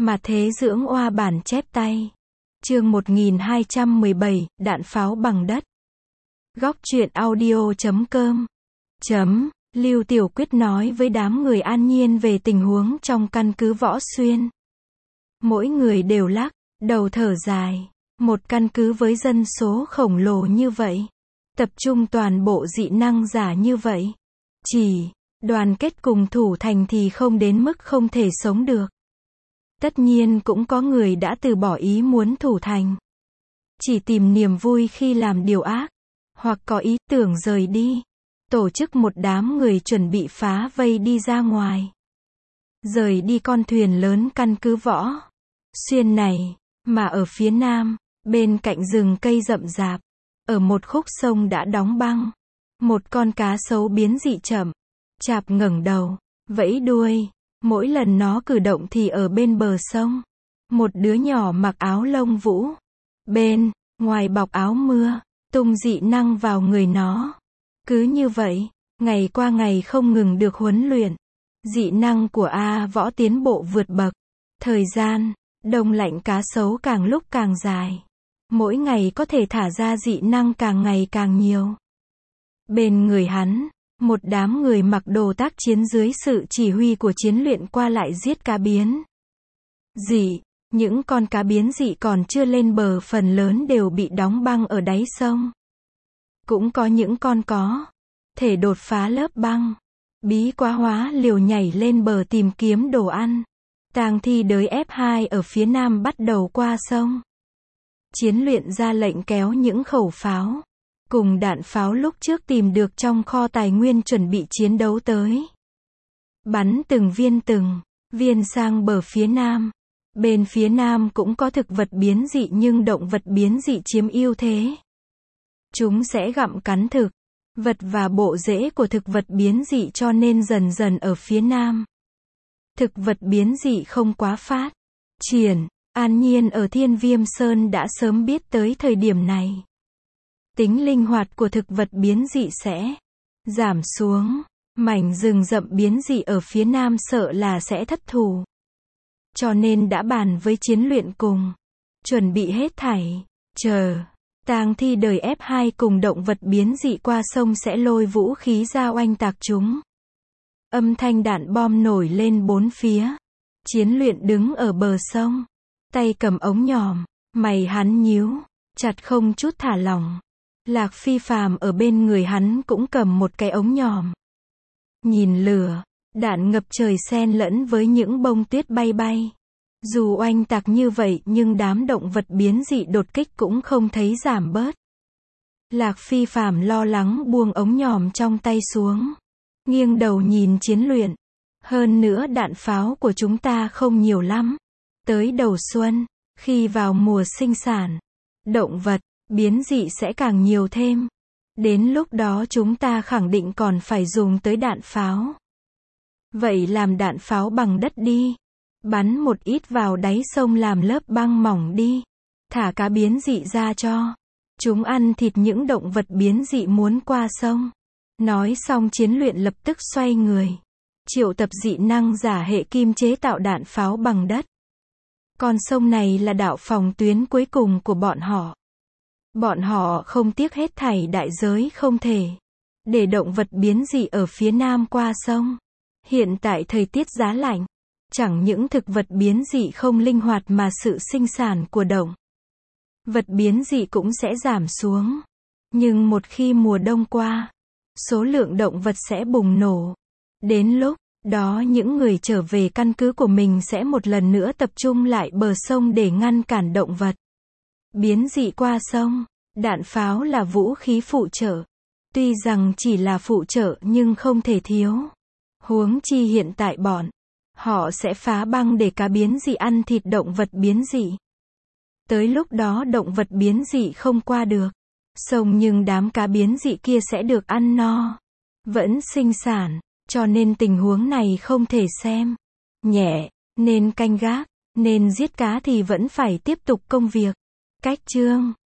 Mà thế dưỡng oa bản chép tay. Chương 1217, đạn pháo bằng đất. Góc truyện audio.com. Lưu Tiểu Quyết nói với đám người An Nhiên về tình huống trong căn cứ Võ Xuyên. Mỗi người đều lắc đầu thở dài. Một căn cứ với dân số khổng lồ như vậy, tập trung toàn bộ dị năng giả như vậy, chỉ đoàn kết cùng thủ thành thì không đến mức không thể sống được. Tất nhiên cũng có người đã từ bỏ ý muốn thủ thành, chỉ tìm niềm vui khi làm điều ác, hoặc có ý tưởng rời đi, tổ chức một đám người chuẩn bị phá vây đi ra ngoài, rời đi con thuyền lớn căn cứ Võ Xuyên này. Mà ở phía nam, bên cạnh rừng cây rậm rạp, ở một khúc sông đã đóng băng, một con cá sấu biến dị chậm chạp ngẩng đầu, vẫy đuôi. Mỗi lần nó cử động thì ở bên bờ sông, một đứa nhỏ mặc áo lông vũ, bên ngoài bọc áo mưa, tung dị năng vào người nó. Cứ như vậy, ngày qua ngày không ngừng được huấn luyện. Dị năng của A Võ tiến bộ vượt bậc. Thời gian đông lạnh cá sấu càng lúc càng dài. Mỗi ngày có thể thả ra dị năng càng ngày càng nhiều. Bên người hắn, một đám người mặc đồ tác chiến dưới sự chỉ huy của chiến luyện qua lại giết cá biến dị. Những con cá biến dị còn chưa lên bờ phần lớn đều bị đóng băng ở đáy sông. Cũng có những con có thể đột phá lớp băng, bí quá hóa liều nhảy lên bờ tìm kiếm đồ ăn. Tang thi đới F2 ở phía nam bắt đầu qua sông. Chiến luyện ra lệnh kéo những khẩu pháo cùng đạn pháo lúc trước tìm được trong kho tài nguyên chuẩn bị chiến đấu tới. Bắn từng viên sang bờ phía nam. Bên phía nam cũng có thực vật biến dị nhưng động vật biến dị chiếm ưu thế. Chúng sẽ gặm cắn thực vật và bộ rễ của thực vật biến dị cho nên dần dần ở phía nam, thực vật biến dị không quá phát triển. An Nhiên ở Thiên Viêm Sơn đã sớm biết tới thời điểm này. Tính linh hoạt của thực vật biến dị sẽ giảm xuống. Mảnh rừng rậm biến dị ở phía nam sợ là sẽ thất thủ. Cho nên đã bàn với chiến luyện cùng chuẩn bị hết thảy, chờ tang thi đời F2 cùng động vật biến dị qua sông sẽ lôi vũ khí ra oanh tạc chúng. Âm thanh đạn bom nổi lên bốn phía. Chiến luyện đứng ở bờ sông, tay cầm ống nhòm, mày hắn nhíu chặt không chút thả lỏng. Lạc Phi Phàm ở bên người hắn cũng cầm một cái ống nhòm. Nhìn lửa, đạn ngập trời xen lẫn với những bông tuyết bay bay. Dù oanh tạc như vậy nhưng đám động vật biến dị đột kích cũng không thấy giảm bớt. Lạc Phi Phàm lo lắng buông ống nhòm trong tay xuống, nghiêng đầu nhìn chiến luyện. Hơn nữa đạn pháo của chúng ta không nhiều lắm. Tới đầu xuân, khi vào mùa sinh sản, động vật biến dị sẽ càng nhiều thêm. Đến lúc đó chúng ta khẳng định còn phải dùng tới đạn pháo. Vậy làm đạn pháo bằng đất đi. Bắn một ít vào đáy sông làm lớp băng mỏng đi. Thả cá biến dị ra cho chúng ăn thịt những động vật biến dị muốn qua sông. Nói xong chiến luyện lập tức xoay người, triệu tập dị năng giả hệ kim chế tạo đạn pháo bằng đất. Con sông này là đạo phòng tuyến cuối cùng của bọn họ. Bọn họ không tiếc hết thảy đại giới không thể để động vật biến dị ở phía nam qua sông. Hiện tại thời tiết giá lạnh, chẳng những thực vật biến dị không linh hoạt mà sự sinh sản của động vật biến dị cũng sẽ giảm xuống. Nhưng một khi mùa đông qua, số lượng động vật sẽ bùng nổ. Đến lúc đó những người trở về căn cứ của mình sẽ một lần nữa tập trung lại bờ sông để ngăn cản động vật biến dị qua sông. Đạn pháo là vũ khí phụ trợ. Tuy rằng chỉ là phụ trợ nhưng không thể thiếu. Huống chi hiện tại bọn họ sẽ phá băng để cá biến dị ăn thịt động vật biến dị. Tới lúc đó động vật biến dị không qua được sông nhưng đám cá biến dị kia sẽ được ăn no, vẫn sinh sản. Cho nên tình huống này không thể xem nhẹ, nên canh gác, nên giết cá thì vẫn phải tiếp tục công việc. Cách chương